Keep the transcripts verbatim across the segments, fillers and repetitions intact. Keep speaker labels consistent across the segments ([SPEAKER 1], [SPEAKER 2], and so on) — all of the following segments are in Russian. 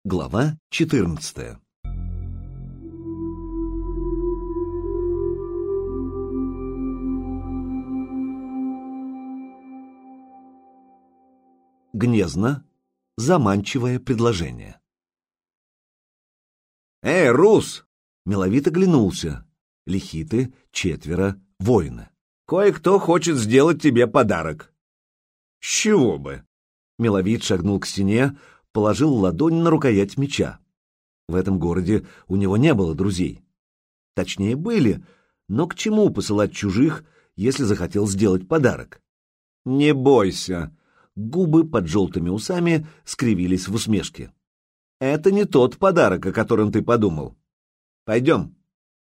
[SPEAKER 1] Глава четырнадцатая. Гнезно. Заманчивое предложение. «Эй, Рус!» — миловито оглянулся. Лихиты, четверо, воины. «Кое-кто хочет сделать тебе подарок». «С чего бы?» Миловид шагнул к стене, положил ладонь на рукоять меча. В этом городе у него не было друзей. Точнее, были, но к чему посылать чужих, если захотел сделать подарок? «Не бойся!» Губы под желтыми усами скривились в усмешке. «Это не тот подарок, о котором ты подумал. Пойдем».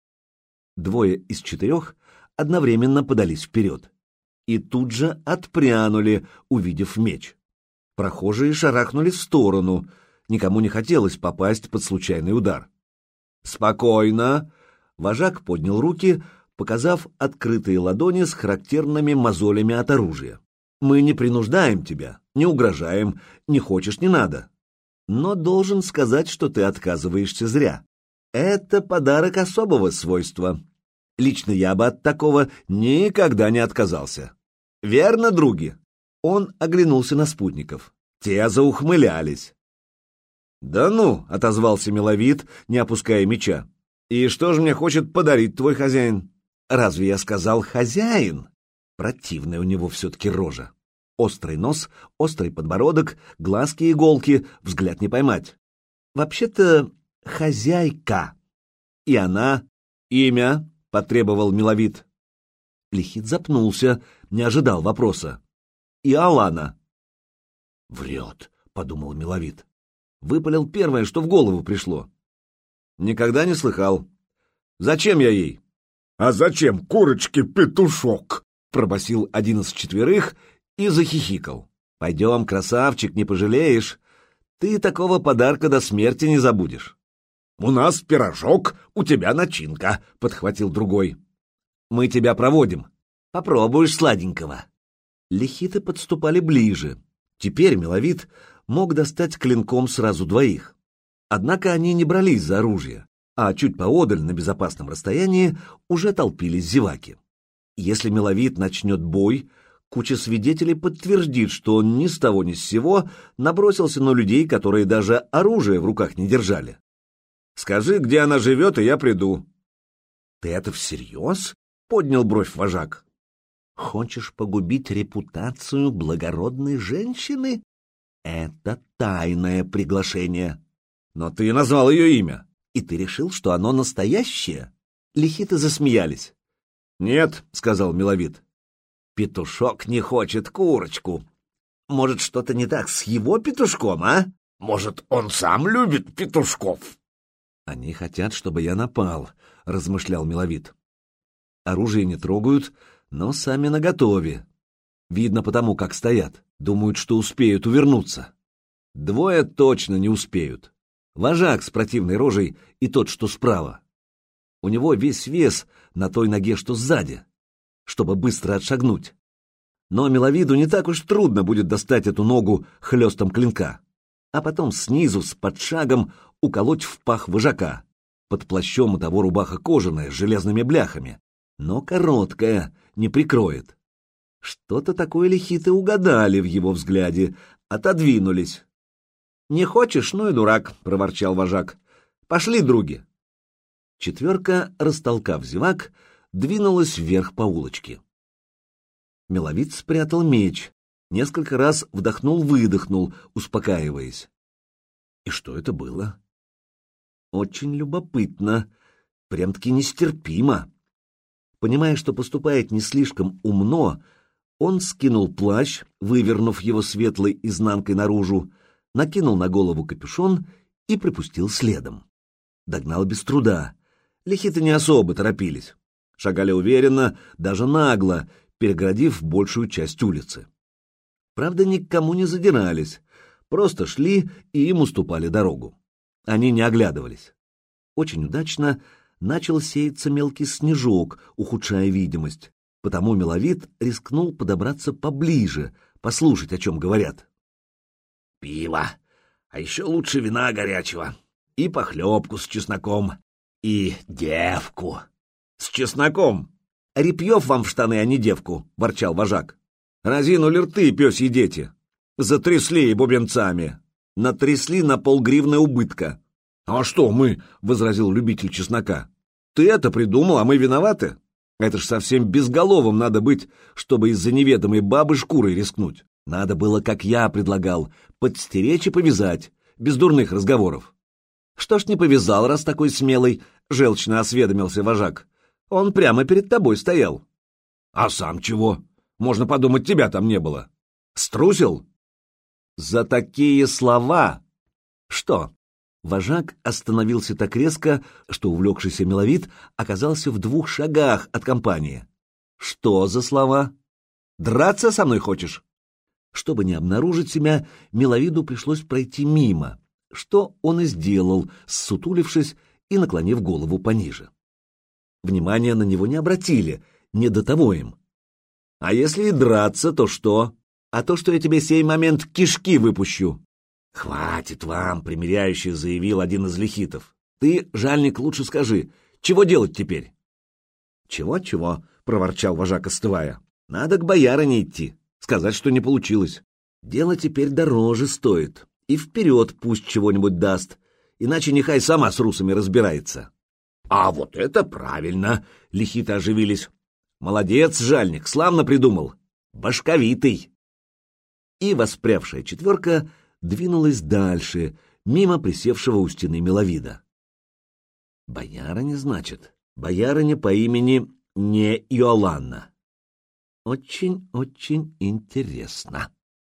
[SPEAKER 1] Двое из четырех одновременно подались вперед и тут же отпрянули, увидев меч. Прохожие шарахнули в сторону, никому не хотелось попасть под случайный удар. «Спокойно!» — вожак поднял руки, показав открытые ладони с характерными мозолями от оружия. «Мы не принуждаем тебя, не угрожаем, не хочешь — не надо. Но должен сказать, что ты отказываешься зря. Это подарок особого свойства. Лично я бы от такого никогда не отказался. Верно, други?» Он оглянулся на спутников. Те заухмылялись. «Да ну!» — отозвался Миловид, не опуская меча. «И что же мне хочет подарить твой хозяин?» «Разве я сказал хозяин?» Противная у него все-таки рожа. Острый нос, острый подбородок, глазки-иголки, взгляд не поймать. Вообще-то хозяйка. И она... «Имя?» — потребовал Миловид. Лихит запнулся, не ожидал вопроса. «И Алана». «Врет», — подумал Миловид. Выпалил первое, что в голову пришло. «Никогда не слыхал. Зачем я ей?»
[SPEAKER 2] «А зачем курочке петушок?»
[SPEAKER 1] — пробасил один из четверых и захихикал. «Пойдем, красавчик, не пожалеешь. Ты такого подарка до смерти не забудешь».
[SPEAKER 2] «У нас пирожок, у тебя начинка», — подхватил другой.
[SPEAKER 1] «Мы тебя проводим. Попробуешь сладенького». Лихиты подступали ближе. Теперь Миловид мог достать клинком сразу двоих. Однако они не брались за оружие, а чуть поодаль, на безопасном расстоянии, уже толпились зеваки. Если Миловид начнет бой, куча свидетелей подтвердит, что он ни с того ни с сего набросился на людей, которые даже оружие в руках не держали.
[SPEAKER 2] «Скажи, где она живет, и я приду».
[SPEAKER 1] «Ты это всерьез?» — поднял бровь вожак. «Хочешь погубить репутацию благородной женщины? Это тайное приглашение».
[SPEAKER 2] «Но ты назвал ее имя».
[SPEAKER 1] «И ты решил, что оно настоящее?» Лихиты засмеялись.
[SPEAKER 2] «Нет», — сказал Миловид.
[SPEAKER 1] «Петушок не хочет курочку. Может, что-то не так с его петушком, а?
[SPEAKER 2] Может, он сам любит петушков?»
[SPEAKER 1] «Они хотят, чтобы я напал», — размышлял Миловид. «Оружие не трогают, но сами наготове. Видно потому, как стоят. Думают, что успеют увернуться. Двое точно не успеют. Вожак с противной рожей и тот, что справа. У него весь вес на той ноге, что сзади, чтобы быстро отшагнуть. Но Миловиду не так уж трудно будет достать эту ногу хлестом клинка, а потом снизу с подшагом уколоть в пах вожака. Под плащом у того рубаха кожаная с железными бляхами, но короткая, не прикроет. Что-то такое лихиты угадали в его взгляде, отодвинулись. «Не хочешь, ну и дурак», — проворчал вожак. «Пошли, други». Четверка, растолкав зевак, двинулась вверх по улочке. Миловид спрятал меч, несколько раз вдохнул-выдохнул, успокаиваясь. И что это было? Очень любопытно, прям-таки нестерпимо. Понимая, что поступает не слишком умно, он скинул плащ, вывернув его светлой изнанкой наружу, накинул на голову капюшон и припустил следом. Догнал без труда. Лихиты не особо торопились. Шагали уверенно, даже нагло, перегородив большую часть улицы. Правда, ни к кому не задирались, просто шли и им уступали дорогу. Они не оглядывались. Очень удачно начал сеяться мелкий снежок, ухудшая видимость, потому Миловид рискнул подобраться поближе, послушать, о чем говорят.
[SPEAKER 2] «Пиво! А еще лучше вина горячего. И похлебку с чесноком. И девку. С чесноком.
[SPEAKER 1] Репьев вам в штаны, а не девку, — ворчал вожак. Разинули рты, пёсьи дети. Затрясли бубенцами. Натрясли на полгривны убытка. — А что мы, — возразил любитель чеснока. — Ты это придумал, а мы виноваты? Это ж совсем безголовым надо быть, чтобы из-за неведомой бабы шкурой рискнуть. Надо было, как я предлагал, подстеречь и повязать, без дурных разговоров. — Что ж не повязал, раз такой смелый? — желчно осведомился вожак. — Он прямо перед тобой стоял. — А сам чего? Можно подумать, тебя там не было. Струсил? — За такие слова! — Что? Вожак остановился так резко, что увлекшийся миловид оказался в двух шагах от компании. — Что за слова? Драться со мной хочешь? Чтобы не обнаружить себя, миловиду пришлось пройти мимо, что он и сделал, ссутулившись и наклонив голову пониже. Внимания на него не обратили, не до того им. — А если и драться, то что? А то, что я тебе сей момент кишки выпущу. — Хватит вам, — примиряюще заявил один из лихитов. — Ты, жальник, лучше скажи, чего делать теперь? «Чего, — Чего-чего, — проворчал вожак, остывая. — Надо к боярине идти, сказать, что не получилось. Дело теперь дороже стоит, и вперед пусть чего-нибудь даст, иначе нехай сама с русами разбирается. — А вот это правильно! — лихиты оживились. — Молодец, жальник, славно придумал. Башковитый. И воспрявшая четверка двинулась дальше, мимо присевшего у стены миловида. Боярыня, значит, боярыня по имени не Иоланна. Очень-очень интересно.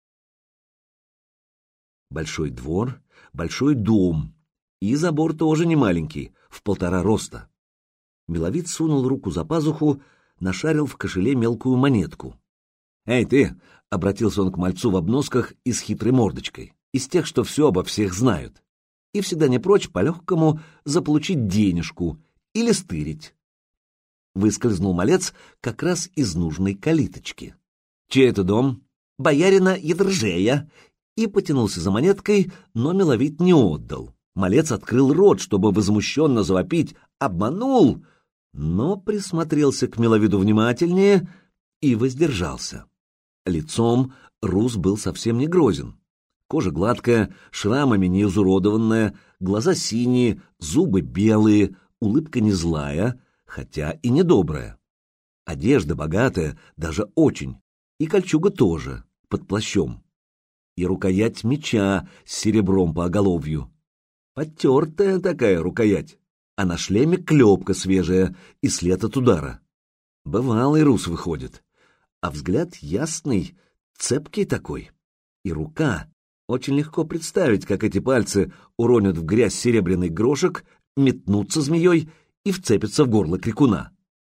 [SPEAKER 1] Большой двор, большой дом, и забор тоже не маленький, в полтора роста. Миловид сунул руку за пазуху, нашарил в кошеле мелкую монетку. «Эй, ты!» — обратился он к мальцу в обносках и с хитрой мордочкой, из тех, что все обо всех знают, и всегда не прочь по-легкому заполучить денежку или стырить. Выскользнул малец как раз из нужной калиточки. «Чей это дом?» «Боярина Едржея», и потянулся за монеткой, но миловид не отдал. Малец открыл рот, чтобы возмущенно завопить «обманул», но присмотрелся к миловиду внимательнее и воздержался. Лицом рус был совсем не грозен. Кожа гладкая, шрамами не изуродованная, глаза синие, зубы белые, улыбка не злая, хотя и недобрая. Одежда богатая, даже очень, и кольчуга тоже, под плащом. И рукоять меча с серебром по оголовью. Потертая такая рукоять, а на шлеме клепка свежая и след от удара. Бывалый рус выходит, а взгляд ясный, цепкий такой. И рука, очень легко представить, как эти пальцы уронят в грязь серебряный грошек, метнутся змеей и вцепятся в горло крикуна.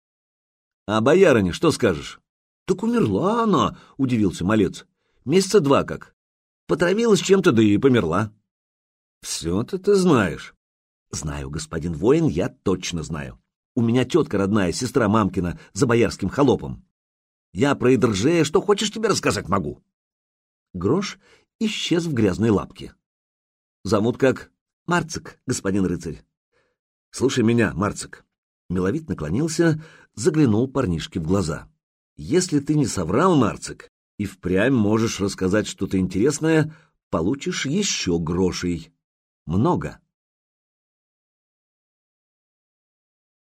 [SPEAKER 1] — А боярыня, что скажешь? — Так умерла она, — удивился малец. — Месяца два как. Потравилась чем-то, да и померла. — Все-то ты знаешь. — Знаю, господин воин, я точно знаю. У меня тетка родная, сестра мамкина, за боярским холопом. Я про Едржея что хочешь тебе рассказать могу. Грош исчез в грязной лапке. Зовут как? Марцик, господин рыцарь. Слушай меня, Марцик. Миловид наклонился, заглянул парнишке в глаза. Если ты не соврал, Марцик, и впрямь можешь рассказать что-то интересное, получишь еще грошей. Много.